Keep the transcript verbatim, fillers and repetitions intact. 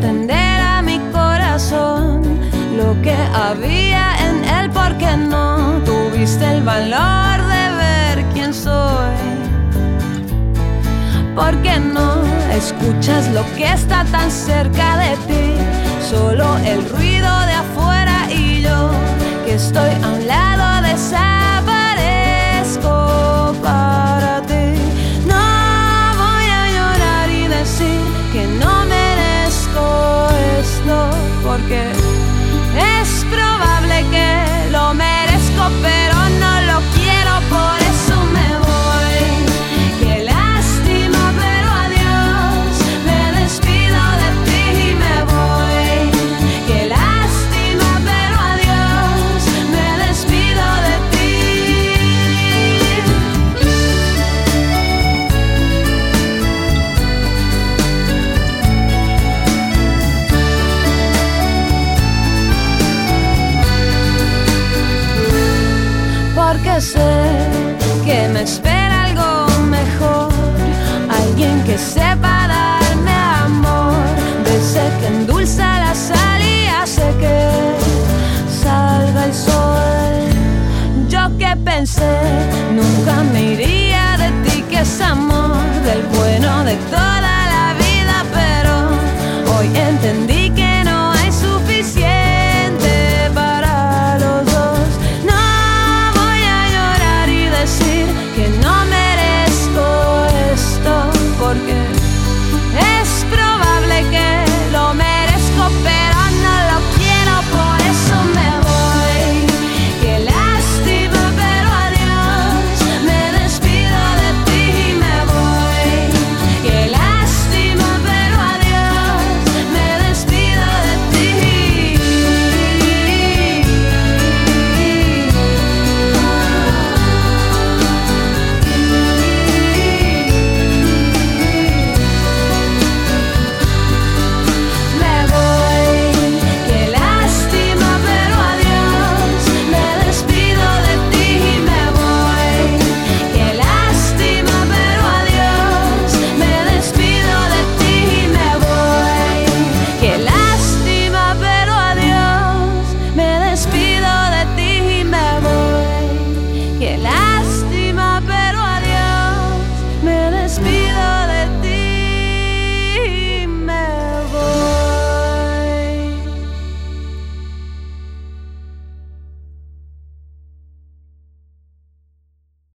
entender a mi corazón lo que había en él, porque no tuviste el valor de ver quién soy. Porque no escuchas lo que está tan cerca de ti, solo el ruido de afuera y yo que estoy a un lado desaparezco para ti. No voy a llorar y decir que no merezco esto, porque es probable que lo merezco, pero no lo quiero, por eso me voy. Qué lástima, pero adiós, me despido de ti y me voy. Qué lástima, pero adiós, me despido de ti. Porque sé que me espera algo mejor, alguien que sepa darme amor, de ese que endulza la sal y hace que salga el sol. Yo que pensé nunca me iría de ti, que es amor del bueno de toda la vida, pero hoy entendí